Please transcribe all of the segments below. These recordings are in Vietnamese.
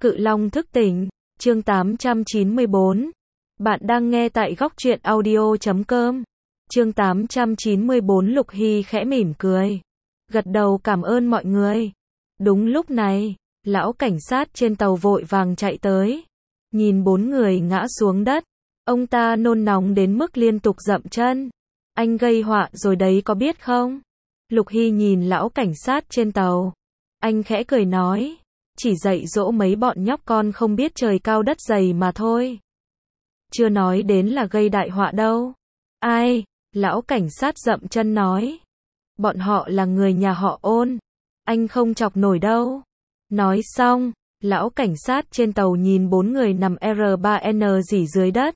Cự Long thức tỉnh, chương 894. Bạn đang nghe tại góc truyện audio.com. Chương 894. Lục Hy khẽ mỉm cười, gật đầu cảm ơn mọi người. Đúng lúc này, lão cảnh sát trên tàu vội vàng chạy tới, nhìn bốn người ngã xuống đất, ông ta nôn nóng đến mức liên tục dậm chân. Anh gây họa rồi đấy có biết không? Lục Hy nhìn lão cảnh sát trên tàu, anh khẽ cười nói, chỉ dạy dỗ mấy bọn nhóc con không biết trời cao đất dày mà thôi. Chưa nói đến là gây đại họa đâu. Ai? Lão cảnh sát dậm chân nói. Bọn họ là người nhà họ Ôn. Anh không chọc nổi đâu. Nói xong, lão cảnh sát trên tàu nhìn bốn người nằm R3N rỉ dưới đất.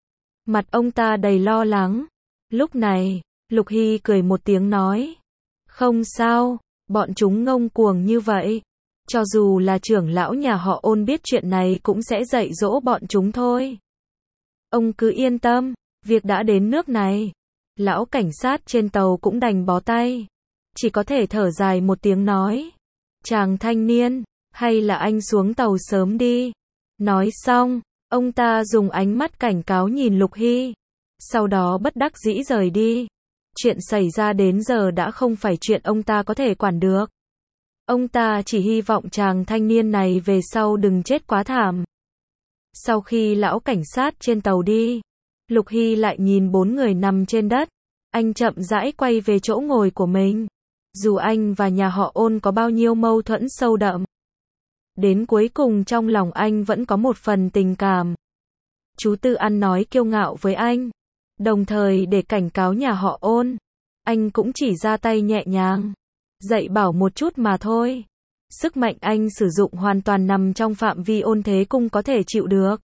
Mặt ông ta đầy lo lắng. Lúc này, Lục Hy cười một tiếng nói. Không sao, bọn chúng ngông cuồng như vậy. Cho dù là trưởng lão nhà họ Ôn biết chuyện này cũng sẽ dạy dỗ bọn chúng thôi. Ông cứ yên tâm, việc đã đến nước này. Lão cảnh sát trên tàu cũng đành bó tay. Chỉ có thể thở dài một tiếng nói. Chàng thanh niên, hay là anh xuống tàu sớm đi. Nói xong, ông ta dùng ánh mắt cảnh cáo nhìn Lục Hy. Sau đó bất đắc dĩ rời đi. Chuyện xảy ra đến giờ đã không phải chuyện ông ta có thể quản được. Ông ta chỉ hy vọng chàng thanh niên này về sau đừng chết quá thảm. Sau khi lão cảnh sát trên tàu đi, Lục Hy lại nhìn bốn người nằm trên đất. Anh chậm rãi quay về chỗ ngồi của mình. Dù anh và nhà họ Ôn có bao nhiêu mâu thuẫn sâu đậm, đến cuối cùng trong lòng anh vẫn có một phần tình cảm. Chú Tư ăn nói kiêu ngạo với anh, đồng thời để cảnh cáo nhà họ Ôn. Anh cũng chỉ ra tay nhẹ nhàng, dạy bảo một chút mà thôi. Sức mạnh anh sử dụng hoàn toàn nằm trong phạm vi Ôn Thế Cung có thể chịu được.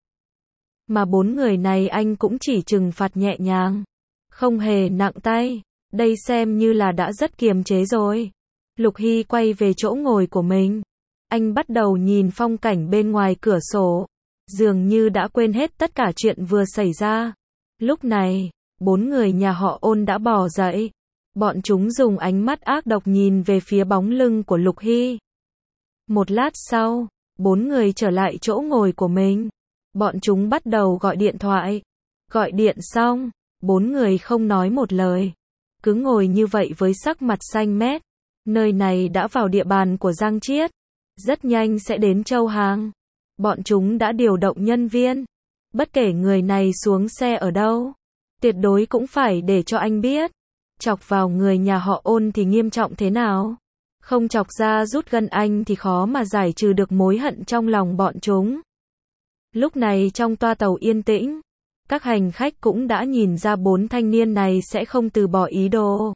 Mà bốn người này anh cũng chỉ trừng phạt nhẹ nhàng, không hề nặng tay. Đây xem như là đã rất kiềm chế rồi. Lục Hy quay về chỗ ngồi của mình. Anh bắt đầu nhìn phong cảnh bên ngoài cửa sổ. Dường như đã quên hết tất cả chuyện vừa xảy ra. Lúc này, bốn người nhà họ Ôn đã bò dậy. Bọn chúng dùng ánh mắt ác độc nhìn về phía bóng lưng của Lục Hy. Một lát sau, bốn người trở lại chỗ ngồi của mình. Bọn chúng bắt đầu gọi điện thoại. Gọi điện xong, bốn người không nói một lời. Cứ ngồi như vậy với sắc mặt xanh mét. Nơi này đã vào địa bàn của Giang Chiết. Rất nhanh sẽ đến Châu Hàng. Bọn chúng đã điều động nhân viên. Bất kể người này xuống xe ở đâu, tuyệt đối cũng phải để cho anh biết. Chọc vào người nhà họ Ôn thì nghiêm trọng thế nào. Không chọc ra rút gân anh thì khó mà giải trừ được mối hận trong lòng bọn chúng. Lúc này trong toa tàu yên tĩnh, các hành khách cũng đã nhìn ra bốn thanh niên này sẽ không từ bỏ ý đồ.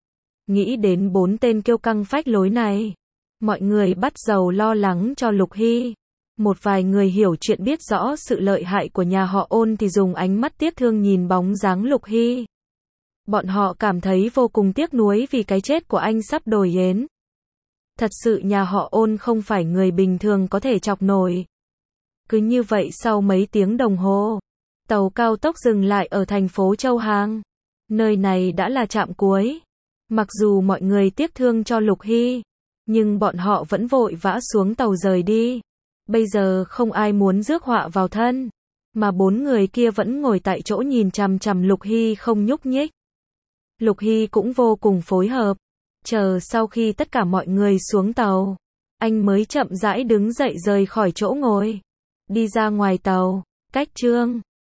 Nghĩ đến bốn tên kiêu căng phách lối này, mọi người bắt đầu lo lắng cho Lục Hy. Một vài người hiểu chuyện biết rõ sự lợi hại của nhà họ Ôn thì dùng ánh mắt tiếc thương nhìn bóng dáng Lục Hy. Bọn họ cảm thấy vô cùng tiếc nuối vì cái chết của anh sắp đổi yến. Thật sự nhà họ Ôn không phải người bình thường có thể chọc nổi. Cứ như vậy sau mấy tiếng đồng hồ, tàu cao tốc dừng lại ở thành phố Châu Hàng. Nơi này đã là trạm cuối. Mặc dù mọi người tiếc thương cho Lục Hy, nhưng bọn họ vẫn vội vã xuống tàu rời đi. Bây giờ không ai muốn rước họa vào thân, mà bốn người kia vẫn ngồi tại chỗ nhìn chằm chằm Lục Hy không nhúc nhích. Lục Hy cũng vô cùng phối hợp. Chờ sau khi tất cả mọi người xuống tàu, anh mới chậm rãi đứng dậy rời khỏi chỗ ngồi. Đi ra ngoài tàu, cách Trương